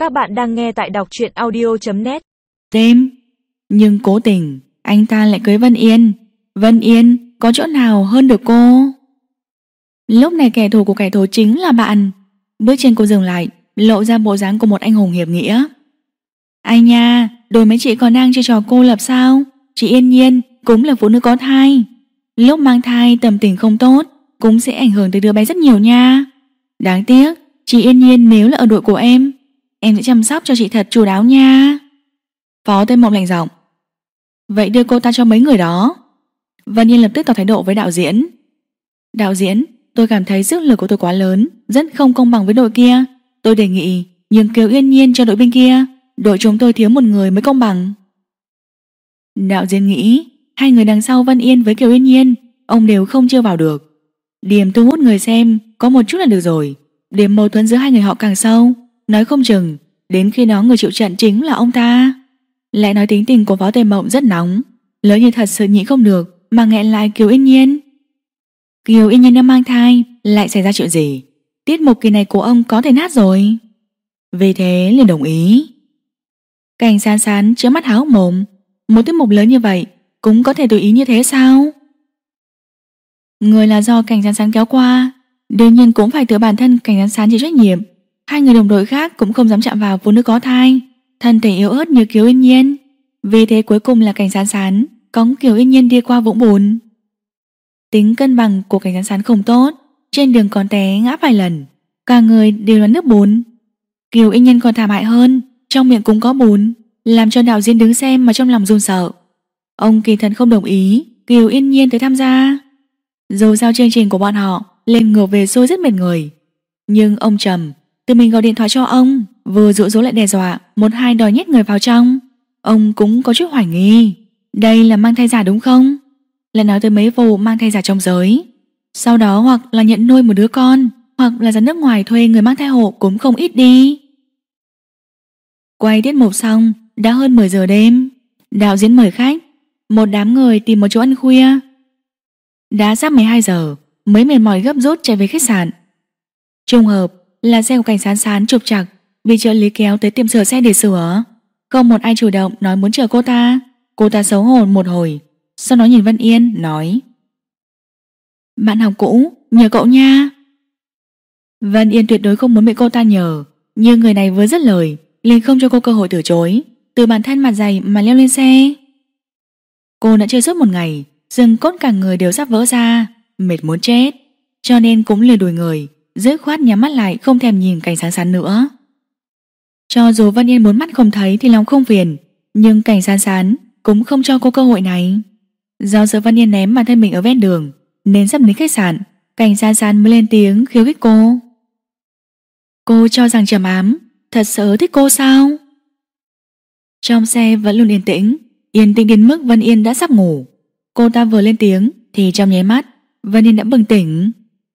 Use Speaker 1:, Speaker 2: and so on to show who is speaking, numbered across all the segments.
Speaker 1: Các bạn đang nghe tại đọc truyện audio.net.
Speaker 2: Đêm, nhưng cố tình anh ta lại cưới Vân Yên. Vân Yên có chỗ nào hơn được cô? Lúc này kẻ thù của kẻ thù chính là bạn. Bước chân cô dừng lại, lộ ra bộ dáng của một anh hùng hiệp nghĩa. Anh nha, đôi mấy chị còn đang chơi trò cô lập sao? Chị Yên Nhiên cũng là phụ nữ có thai. Lúc mang thai tâm tình không tốt cũng sẽ ảnh hưởng tới đứa bé rất nhiều nha. Đáng tiếc, chị Yên Nhiên nếu là ở đội của em sẽ chăm sóc cho chị thật chu đáo nha. Phó Tây Mộng lạnh giọng. Vậy đưa cô ta cho mấy người đó. Vân Yên lập tức tỏ thái độ với đạo diễn. Đạo diễn, tôi cảm thấy sức lực của tôi quá lớn, rất không công bằng với đội kia. Tôi đề nghị nhường Kiều Yên Nhiên cho đội bên kia. Đội chúng tôi thiếu một người mới công bằng. Đạo diễn nghĩ hai người đằng sau Vân Yên với Kiều Yên Nhiên ông đều không chưa vào được. Điểm thu hút người xem có một chút là được rồi. Điểm mâu thuẫn giữa hai người họ càng sâu, nói không chừng đến khi đó người chịu trận chính là ông ta. Lại nói tính tình của Phó Tây Mộng rất nóng, lỡ như thật sự nhịn không được mà nghẹn lại Kiều Yên Nhiên. Kiều Yên Nhiên đang mang thai, lại xảy ra chuyện gì? Tiết mục kỳ này của ông có thể nát rồi. Vì thế liền đồng ý. Cảnh Sán Sán chứa mắt há hốc mồm. Một tiết mục lớn như vậy cũng có thể tùy ý như thế sao? Người là do Cảnh Sán Sán kéo qua, đương nhiên cũng phải tự bản thân Cảnh Sán Sán chịu trách nhiệm. Hai người đồng đội khác cũng không dám chạm vào phụ nữ có thai, thân thể yếu ớt như Kiều Yên Nhiên. Vì thế cuối cùng là Cảnh Sán Sán cõng Kiều Yên Nhiên đi qua vũng bùn. Tính cân bằng của Cảnh Sán Sán không tốt, trên đường còn té ngã vài lần, cả người đều là nước bùn. Kiều Yên Nhiên còn thảm hại hơn, trong miệng cũng có bùn, làm cho đạo diễn đứng xem mà trong lòng run sợ. Ông kỳ thật không đồng ý Kiều Yên Nhiên tới tham gia. Dù sao chương trình của bọn họ lên ngược về xôi rất mệt người, nhưng ông Trầm tự mình gọi điện thoại cho ông, vừa dụ dỗ lại đe dọa một hai đòi nhét người vào trong. Ông cũng có chút hoài nghi, đây là mang thai giả đúng không? Là nói tới mấy vụ mang thai giả trong giới, sau đó hoặc là nhận nuôi một đứa con, hoặc là ra nước ngoài thuê người mang thai hộ cũng không ít đi. Quay tiết mục xong đã hơn 10 giờ đêm. Đạo diễn mời khách, một đám người tìm một chỗ ăn khuya. Đã sắp 12 giờ mới mệt mỏi gấp rút chạy về khách sạn. Trùng hợp là xe của Cảnh Sán Sán trục trặc bị trợ lý kéo tới tiệm sửa xe để sửa. Không một ai chủ động nói muốn chờ cô ta. Cô ta xấu hổ một hồi, sau đó nhìn Vân Yên nói: Bạn học cũ, nhờ cậu nha. Vân Yên tuyệt đối không muốn bị cô ta nhờ, nhưng người này vừa dứt lời liền không cho cô cơ hội từ chối, từ bản thân mặt dày mà leo lên xe. Cô đã chơi suốt một ngày, xương cốt cả người đều sắp vỡ ra, mệt muốn chết, cho nên cũng lười đuổi người, dứt khoát nhắm mắt lại không thèm nhìn Cảnh Sán Sán nữa. Cho dù Vân Yên muốn mắt không thấy thì lòng không phiền, nhưng Cảnh Sán Sán cũng không cho cô cơ hội này. Do sợ Vân Yên ném bản thân mình ở ven đường, nên sắp đến khách sạn, Cảnh Sán Sán mới lên tiếng khiêu khích cô. Cô cho rằng Trầm Ám thật sự thích cô sao? Trong xe vẫn luôn yên tĩnh đến mức Vân Yên đã sắp ngủ. Cô ta vừa lên tiếng thì trong nháy mắt Vân Yên đã bừng tỉnh.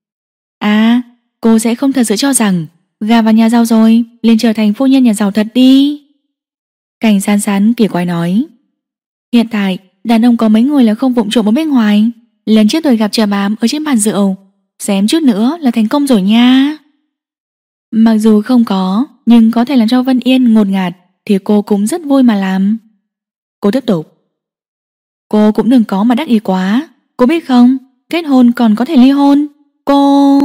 Speaker 2: À, cô sẽ không thật sự cho rằng gà vào nhà giàu rồi liền trở thành phu nhân nhà giàu thật đi. Cảnh Sán Sán kỳ quái nói. Hiện tại đàn ông có mấy người là không vụng trộm ở bên ngoài. Lần trước tôi gặp Trầm Ám ở trên bàn rượu, xém chút nữa là thành công rồi nha. Mặc dù không có, nhưng có thể làm cho Vân Yên ngột ngạt thì cô cũng rất vui mà làm. Cô tiếp tục. Cô cũng đừng có mà đắc ý quá. Cô biết không, kết hôn còn có thể ly hôn. Cô...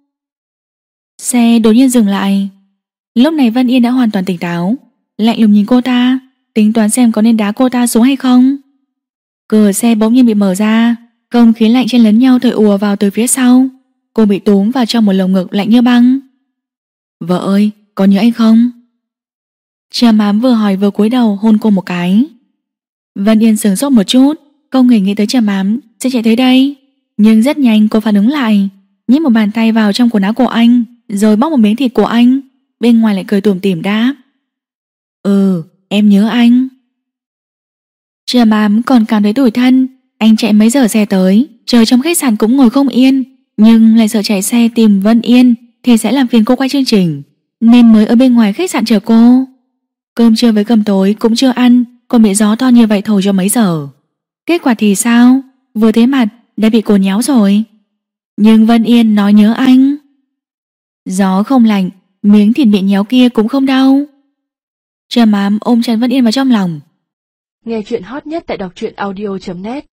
Speaker 2: Xe đột nhiên dừng lại. Lúc này Vân Yên đã hoàn toàn tỉnh táo, lạnh lùng nhìn cô ta, tính toán xem có nên đá cô ta xuống hay không. Cửa xe bỗng nhiên bị mở ra, không khí lạnh chen lấn nhau thổi ùa vào từ phía sau. Cô bị túm vào trong một lồng ngực lạnh như băng. Vợ ơi, có nhớ anh không? Trầm Ám vừa hỏi vừa cúi đầu hôn cô một cái. Vân Yên sửng sốt một chút, không hề nghĩ tới Trầm Ám sẽ chạy tới đây. Nhưng rất nhanh cô phản ứng lại, nhét một bàn tay vào trong quần áo của anh, rồi bóc một miếng thịt của anh. Bên ngoài lại cười tủm tỉm đáp: em nhớ anh. Trầm Ám còn cảm thấy tủi thân. Anh chạy mấy giờ xe tới, chờ trong khách sạn cũng ngồi không yên, nhưng lại sợ chạy xe tìm Vân Yên thì sẽ làm phiền cô quay chương trình, nên mới ở bên ngoài khách sạn chờ cô. Cơm trưa với cơm tối cũng chưa ăn, còn bị gió to như vậy thổi cho mấy giờ. Kết quả thì sao? Vừa thấy mặt đã bị cô nhéo rồi. Nhưng Vân Yên nói nhớ anh. Gió không lạnh, miếng thịt bị nhéo kia cũng không đau. Trầm ám ôm Trần Văn Yên vào trong lòng.
Speaker 3: Nghe chuyện hot nhất tại đọc truyện audio.net